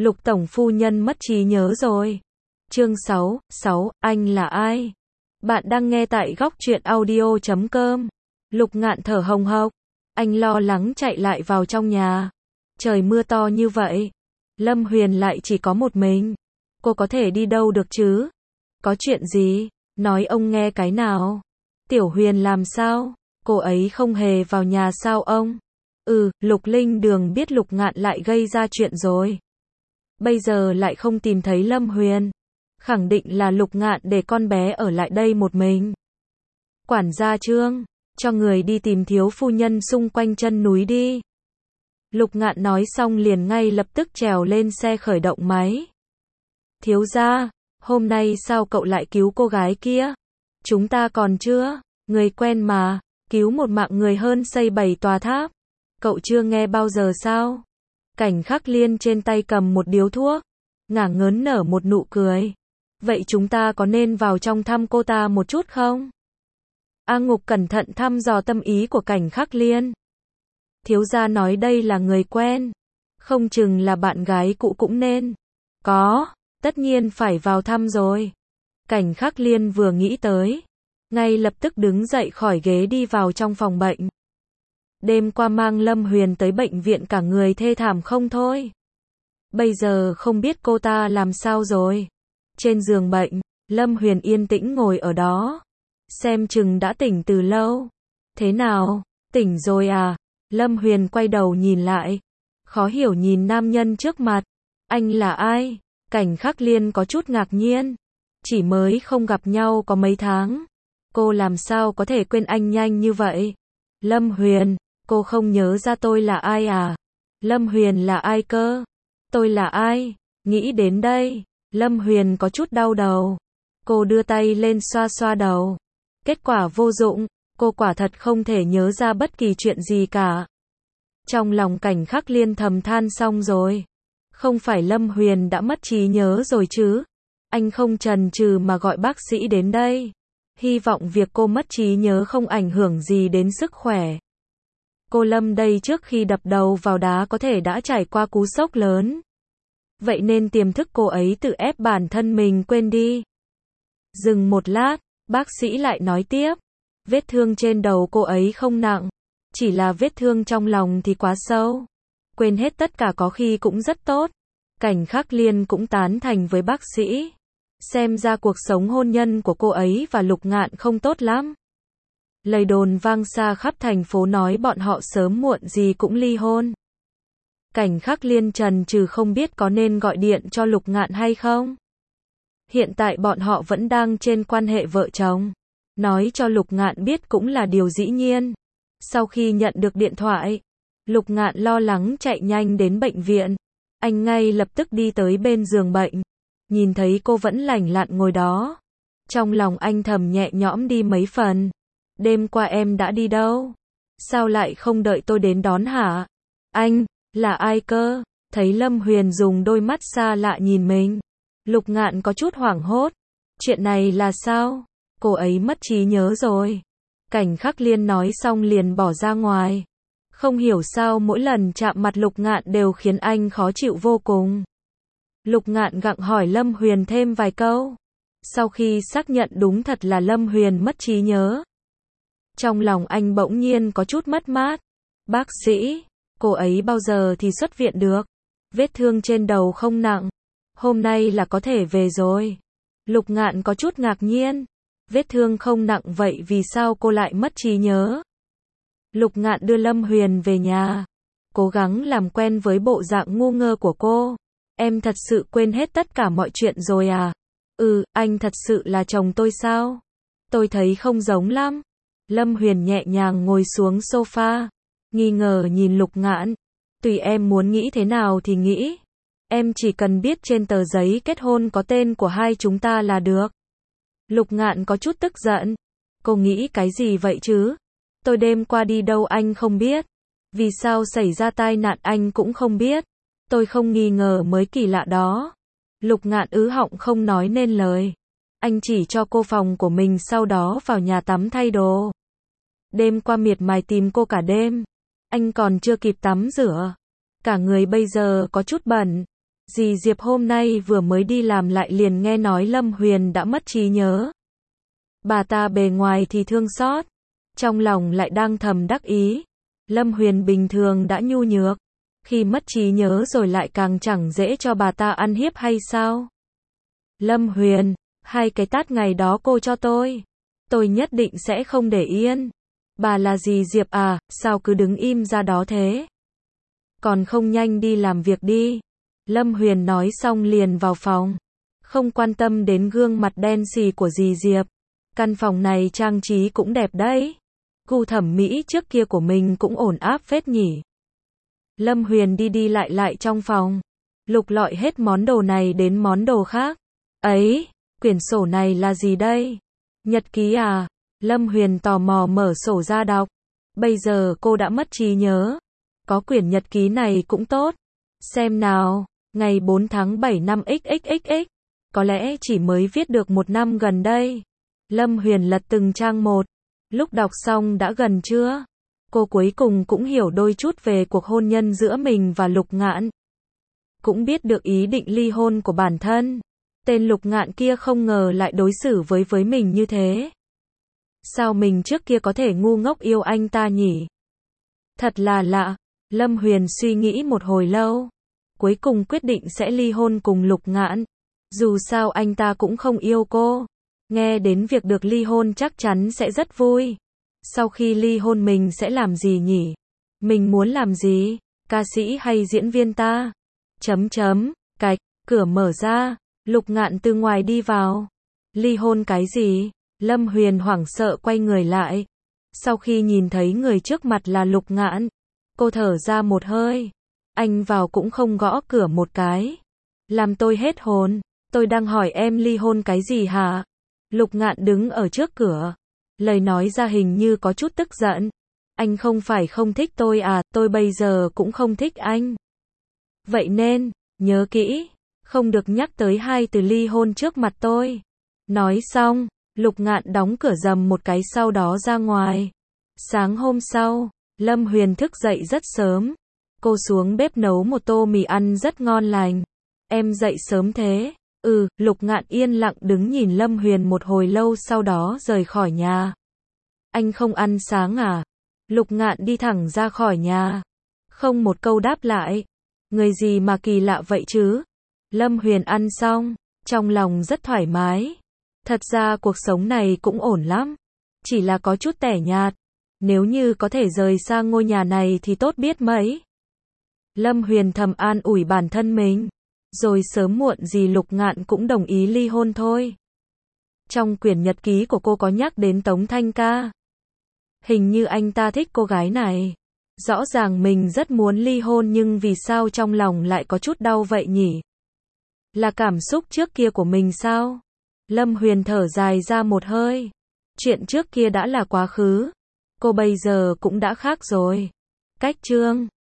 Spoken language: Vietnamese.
Lục tổng phu nhân mất trí nhớ rồi. Chương 6, anh là ai? Bạn đang nghe tại góc truyện audio.com. Lục Ngạn thở hồng hộc. Anh lo lắng chạy lại vào trong nhà. Trời mưa to như vậy. Lâm Huyền lại chỉ có một mình. Cô có thể đi đâu được chứ? Có chuyện gì? Nói ông nghe cái nào. Tiểu Huyền làm sao? Cô ấy không hề vào nhà sao ông? Lục Linh Đường biết Lục Ngạn lại gây ra chuyện rồi. Bây giờ lại không tìm thấy Lâm Huyền. Khẳng định là Lục Ngạn để con bé ở lại đây một mình. Quản gia Trương, cho người đi tìm thiếu phu nhân xung quanh chân núi đi. Lục Ngạn nói xong liền ngay lập tức trèo lên xe khởi động máy. Thiếu gia, hôm nay sao cậu lại cứu cô gái kia? Chúng ta còn chưa, người quen mà, cứu một mạng người hơn xây 7 tòa tháp. Cậu chưa nghe bao giờ sao? Cảnh Khắc Liên trên tay cầm một điếu thuốc, ngả ngớn nở một nụ cười. Vậy chúng ta có nên vào trong thăm cô ta một chút không? A Ngục cẩn thận thăm dò tâm ý của Cảnh Khắc Liên. Thiếu gia nói đây là người quen, không chừng là bạn gái cũ cũng nên. Có, tất nhiên phải vào thăm rồi. Cảnh Khắc Liên vừa nghĩ tới, ngay lập tức đứng dậy khỏi ghế đi vào trong phòng bệnh. Đêm qua mang Lâm Huyền tới bệnh viện cả người thê thảm không thôi. Bây giờ không biết cô ta làm sao rồi. Trên giường bệnh, Lâm Huyền yên tĩnh ngồi ở đó. Xem chừng đã tỉnh từ lâu. Thế nào, tỉnh rồi à? Lâm Huyền quay đầu nhìn lại. Khó hiểu nhìn nam nhân trước mặt. Anh là ai? Cảnh Khắc Liên có chút ngạc nhiên. Chỉ mới không gặp nhau có mấy tháng. Cô làm sao có thể quên anh nhanh như vậy? Lâm Huyền, cô không nhớ ra tôi là ai à? Lâm Huyền là ai cơ? Tôi là ai? Nghĩ đến đây, Lâm Huyền có chút đau đầu. Cô đưa tay lên xoa xoa đầu. Kết quả vô dụng, cô quả thật không thể nhớ ra bất kỳ chuyện gì cả. Trong lòng Cảnh Khắc Liên thầm than xong rồi. Không phải Lâm Huyền đã mất trí nhớ rồi chứ? Anh không chần chừ mà gọi bác sĩ đến đây. Hy vọng việc cô mất trí nhớ không ảnh hưởng gì đến sức khỏe. Cô Lâm đây trước khi đập đầu vào đá có thể đã trải qua cú sốc lớn. Vậy nên tiềm thức cô ấy tự ép bản thân mình quên đi. Dừng một lát, bác sĩ lại nói tiếp. Vết thương trên đầu cô ấy không nặng. Chỉ là vết thương trong lòng thì quá sâu. Quên hết tất cả có khi cũng rất tốt. Cảnh Khắc Liên cũng tán thành với bác sĩ. Xem ra cuộc sống hôn nhân của cô ấy và Lục Ngạn không tốt lắm. Lời đồn vang xa khắp thành phố nói bọn họ sớm muộn gì cũng ly hôn. Cảnh Khắc Liên chần chừ không biết có nên gọi điện cho Lục Ngạn hay không. Hiện tại bọn họ vẫn đang trên quan hệ vợ chồng. Nói cho Lục Ngạn biết cũng là điều dĩ nhiên. Sau khi nhận được điện thoại, Lục Ngạn lo lắng chạy nhanh đến bệnh viện. Anh ngay lập tức đi tới bên giường bệnh. Nhìn thấy cô vẫn lành lặn ngồi đó. Trong lòng anh thầm nhẹ nhõm đi mấy phần. Đêm qua em đã đi đâu? Sao lại không đợi tôi đến đón hả? Anh, là ai cơ? Thấy Lâm Huyền dùng đôi mắt xa lạ nhìn mình. Lục Ngạn có chút hoảng hốt. Chuyện này là sao? Cô ấy mất trí nhớ rồi. Cảnh Khắc Liên nói xong liền bỏ ra ngoài. Không hiểu sao mỗi lần chạm mặt Lục Ngạn đều khiến anh khó chịu vô cùng. Lục Ngạn gặng hỏi Lâm Huyền thêm vài câu. Sau khi xác nhận đúng thật là Lâm Huyền mất trí nhớ. Trong lòng anh bỗng nhiên có chút mất mát. Bác sĩ, cô ấy bao giờ thì xuất viện được? Vết thương trên đầu không nặng. Hôm nay là có thể về rồi. Lục Ngạn có chút ngạc nhiên. Vết thương không nặng vậy vì sao cô lại mất trí nhớ? Lục Ngạn đưa Lâm Huyền về nhà. Cố gắng làm quen với bộ dạng ngu ngơ của cô. Em thật sự quên hết tất cả mọi chuyện rồi à? Anh thật sự là chồng tôi sao? Tôi thấy không giống lắm. Lâm Huyền nhẹ nhàng ngồi xuống sofa. Nghi ngờ nhìn Lục Ngạn. Tùy em muốn nghĩ thế nào thì nghĩ. Em chỉ cần biết trên tờ giấy kết hôn có tên của hai chúng ta là được. Lục Ngạn có chút tức giận. Cô nghĩ cái gì vậy chứ? Tôi đêm qua đi đâu anh không biết. Vì sao xảy ra tai nạn anh cũng không biết. Tôi không nghi ngờ mới kỳ lạ đó. Lục Ngạn ứ họng không nói nên lời. Anh chỉ cho cô phòng của mình sau đó vào nhà tắm thay đồ. Đêm qua miệt mài tìm cô cả đêm. Anh còn chưa kịp tắm rửa. Cả người bây giờ có chút bẩn. Dì Diệp hôm nay vừa mới đi làm lại liền nghe nói Lâm Huyền đã mất trí nhớ. Bà ta bề ngoài thì thương xót, trong lòng lại đang thầm đắc ý. Lâm Huyền bình thường đã nhu nhược, khi mất trí nhớ rồi lại càng chẳng dễ cho bà ta ăn hiếp hay sao? Lâm Huyền, 2 cái tát ngày đó cô cho tôi nhất định sẽ không để yên. Bà là dì Diệp à, sao cứ đứng im ra đó thế? Còn không nhanh đi làm việc đi. Lâm Huyền nói xong liền vào phòng, không quan tâm đến gương mặt đen xì của dì Diệp. Căn phòng này trang trí cũng đẹp đấy. Gu thẩm mỹ trước kia của mình cũng ổn áp phết nhỉ. Lâm Huyền đi lại trong phòng, lục lọi hết món đồ này đến món đồ khác. Ấy, quyển sổ này là gì đây? Nhật ký à? Lâm Huyền tò mò mở sổ ra đọc. Bây giờ cô đã mất trí nhớ. Có quyển nhật ký này cũng tốt. Xem nào, ngày 4 tháng 7 năm XXXX. Có lẽ chỉ mới viết được 1 năm gần đây. Lâm Huyền lật từng trang một. Lúc đọc xong đã gần trưa. Cô cuối cùng cũng hiểu đôi chút về cuộc hôn nhân giữa mình và Lục Ngạn. Cũng biết được ý định ly hôn của bản thân. Tên Lục Ngạn kia không ngờ lại đối xử với mình như thế. Sao mình trước kia có thể ngu ngốc yêu anh ta nhỉ? Thật là lạ. Lâm Huyền suy nghĩ một hồi lâu. Cuối cùng quyết định sẽ ly hôn cùng Lục Ngạn. Dù sao anh ta cũng không yêu cô. Nghe đến việc được ly hôn chắc chắn sẽ rất vui. Sau khi ly hôn mình sẽ làm gì nhỉ? Mình muốn làm gì? Ca sĩ hay diễn viên ta? Cạch, cửa mở ra. Lục Ngạn từ ngoài đi vào. Ly hôn cái gì? Lâm Huyền hoảng sợ quay người lại. Sau khi nhìn thấy người trước mặt là Lục Ngạn, cô thở ra một hơi. Anh vào cũng không gõ cửa một cái. Làm tôi hết hồn. Tôi đang hỏi em ly hôn cái gì hả? Lục Ngạn đứng ở trước cửa. Lời nói ra hình như có chút tức giận. Anh không phải không thích tôi à, tôi bây giờ cũng không thích anh. Vậy nên, nhớ kỹ, không được nhắc tới 2 từ ly hôn trước mặt tôi. Nói xong, Lục Ngạn đóng cửa rầm một cái sau đó ra ngoài. Sáng hôm sau, Lâm Huyền thức dậy rất sớm. Cô xuống bếp nấu một tô mì ăn rất ngon lành. Em dậy sớm thế? Lục Ngạn yên lặng đứng nhìn Lâm Huyền một hồi lâu sau đó rời khỏi nhà. Anh không ăn sáng à? Lục Ngạn đi thẳng ra khỏi nhà. Không một câu đáp lại. Người gì mà kỳ lạ vậy chứ? Lâm Huyền ăn xong, trong lòng rất thoải mái. Thật ra cuộc sống này cũng ổn lắm. Chỉ là có chút tẻ nhạt. Nếu như có thể rời xa ngôi nhà này thì tốt biết mấy. Lâm Huyền thầm an ủi bản thân mình. Rồi sớm muộn gì Lục Ngạn cũng đồng ý ly hôn thôi. Trong quyển nhật ký của cô có nhắc đến Tống Thanh Ca. Hình như anh ta thích cô gái này. Rõ ràng mình rất muốn ly hôn nhưng vì sao trong lòng lại có chút đau vậy nhỉ? Là cảm xúc trước kia của mình sao? Lâm Huyền thở dài ra một hơi. Chuyện trước kia đã là quá khứ. Cô bây giờ cũng đã khác rồi. Cách chương